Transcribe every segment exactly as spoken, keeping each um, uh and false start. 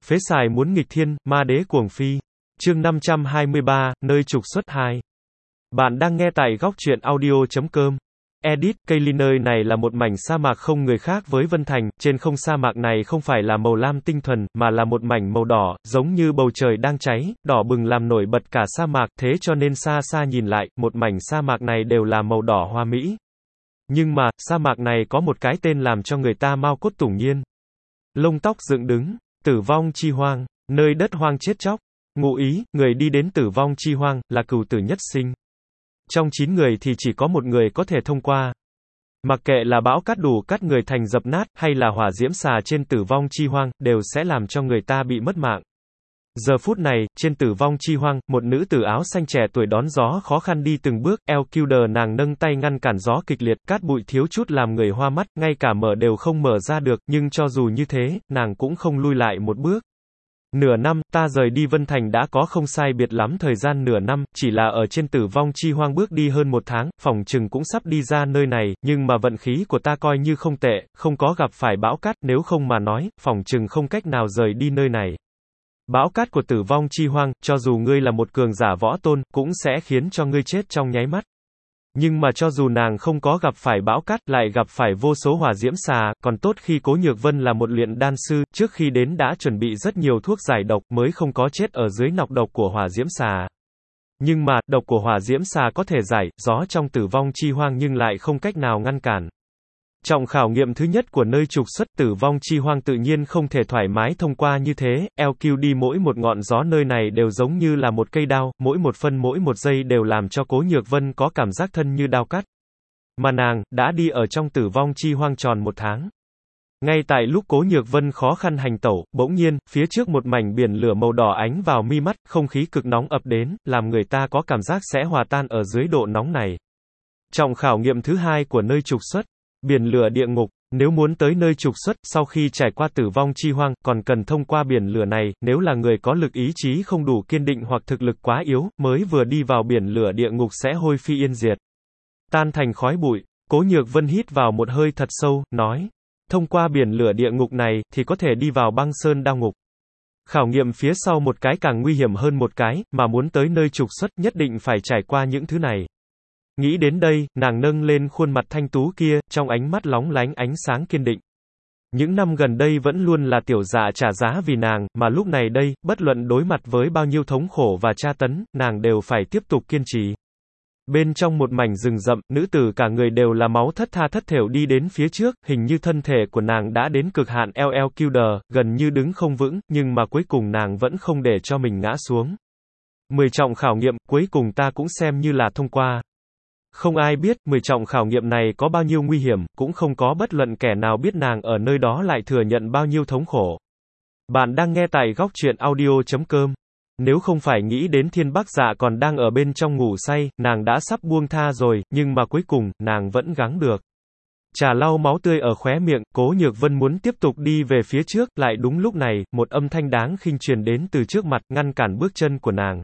Phế xài muốn nghịch thiên, ma đế cuồng phi. Chương năm trăm hai mươi ba, nơi trục xuất hai. Bạn đang nghe tại góc truyện audio chấm com. Edit, Kaylee nơi này là một mảnh sa mạc không người khác với Vân Thành, trên không sa mạc này không phải là màu lam tinh thuần, mà là một mảnh màu đỏ, giống như bầu trời đang cháy, đỏ bừng làm nổi bật cả sa mạc, thế cho nên xa xa nhìn lại, một mảnh sa mạc này đều là màu đỏ hoa mỹ. Nhưng mà, sa mạc này có một cái tên làm cho người ta mao cốt tủng nhiên. Lông tóc dựng đứng, tử vong chi hoang, nơi đất hoang chết chóc. Ngụ ý, người đi đến tử vong chi hoang, là cửu tử nhất sinh. Trong chín người thì chỉ có một người có thể thông qua. Mặc kệ là bão cát đủ cắt người thành dập nát, hay là hỏa diễm xà trên tử vong chi hoang, đều sẽ làm cho người ta bị mất mạng. Giờ phút này, trên tử vong chi hoang, một nữ tử áo xanh trẻ tuổi đón gió khó khăn đi từng bước, eo kiu đờ nàng nâng tay ngăn cản gió kịch liệt, cát bụi thiếu chút làm người hoa mắt, ngay cả mở đều không mở ra được, nhưng cho dù như thế, nàng cũng không lui lại một bước. Nửa năm, ta rời đi Vân Thành đã có không sai biệt lắm thời gian nửa năm, chỉ là ở trên tử vong chi hoang bước đi hơn một tháng, phỏng chừng cũng sắp đi ra nơi này, nhưng mà vận khí của ta coi như không tệ, không có gặp phải bão cát, nếu không mà nói, phỏng chừng không cách nào rời đi nơi này. Bão cát của tử vong chi hoang, cho dù ngươi là một cường giả võ tôn, cũng sẽ khiến cho ngươi chết trong nháy mắt. Nhưng mà cho dù nàng không có gặp phải bão cát, lại gặp phải vô số hỏa diễm xà, còn tốt khi Cố Nhược Vân là một luyện đan sư, trước khi đến đã chuẩn bị rất nhiều thuốc giải độc, mới không có chết ở dưới nọc độc của hỏa diễm xà. Nhưng mà, độc của hỏa diễm xà có thể giải, gió trong tử vong chi hoang nhưng lại không cách nào ngăn cản. Trọng khảo nghiệm thứ nhất của nơi trục xuất tử vong chi hoang tự nhiên không thể thoải mái thông qua như thế, eo kiu đi mỗi một ngọn gió nơi này đều giống như là một cây đao, mỗi một phân mỗi một giây đều làm cho Cố Nhược Vân có cảm giác thân như đao cắt. Mà nàng, đã đi ở trong tử vong chi hoang tròn một tháng. Ngay tại lúc Cố Nhược Vân khó khăn hành tẩu, bỗng nhiên, phía trước một mảnh biển lửa màu đỏ ánh vào mi mắt, không khí cực nóng ập đến, làm người ta có cảm giác sẽ hòa tan ở dưới độ nóng này. Trọng khảo nghiệm thứ hai của nơi trục xuất. Biển lửa địa ngục, nếu muốn tới nơi trục xuất, sau khi trải qua tử vong chi hoang, còn cần thông qua biển lửa này, nếu là người có lực ý chí không đủ kiên định hoặc thực lực quá yếu, mới vừa đi vào biển lửa địa ngục sẽ hôi phi yên diệt. Tan thành khói bụi, Cố Nhược Vân hít vào một hơi thật sâu, nói, thông qua biển lửa địa ngục này, thì có thể đi vào băng sơn đao ngục. Khảo nghiệm phía sau một cái càng nguy hiểm hơn một cái, mà muốn tới nơi trục xuất, nhất định phải trải qua những thứ này. Nghĩ đến đây, nàng nâng lên khuôn mặt thanh tú kia, trong ánh mắt lóng lánh ánh sáng kiên định. Những năm gần đây vẫn luôn là tiểu dạ trả giá vì nàng, mà lúc này đây, bất luận đối mặt với bao nhiêu thống khổ và tra tấn, nàng đều phải tiếp tục kiên trì. Bên trong một mảnh rừng rậm, nữ tử cả người đều là máu thất tha thất thểu đi đến phía trước, hình như thân thể của nàng đã đến cực hạn eo eo kiu đờ, gần như đứng không vững, nhưng mà cuối cùng nàng vẫn không để cho mình ngã xuống. Mười trọng khảo nghiệm, cuối cùng ta cũng xem như là thông qua. Không ai biết, mười trọng khảo nghiệm này có bao nhiêu nguy hiểm, cũng không có bất luận kẻ nào biết nàng ở nơi đó lại thừa nhận bao nhiêu thống khổ. Bạn đang nghe tại góc truyện audio chấm com. Nếu không phải nghĩ đến Thiên Bắc Dạ còn đang ở bên trong ngủ say, nàng đã sắp buông tha rồi, nhưng mà cuối cùng, nàng vẫn gắng được. Trà lau máu tươi ở khóe miệng, Cố Nhược Vân muốn tiếp tục đi về phía trước, lại đúng lúc này, một âm thanh đáng khinh truyền đến từ trước mặt, ngăn cản bước chân của nàng.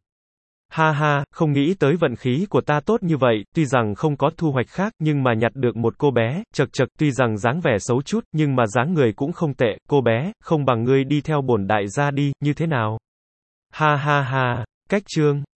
Ha ha, không nghĩ tới vận khí của ta tốt như vậy, tuy rằng không có thu hoạch khác, nhưng mà nhặt được một cô bé, chật chật, tuy rằng dáng vẻ xấu chút, nhưng mà dáng người cũng không tệ, cô bé, không bằng ngươi đi theo bổn đại gia đi, như thế nào? Ha ha ha, cách chương.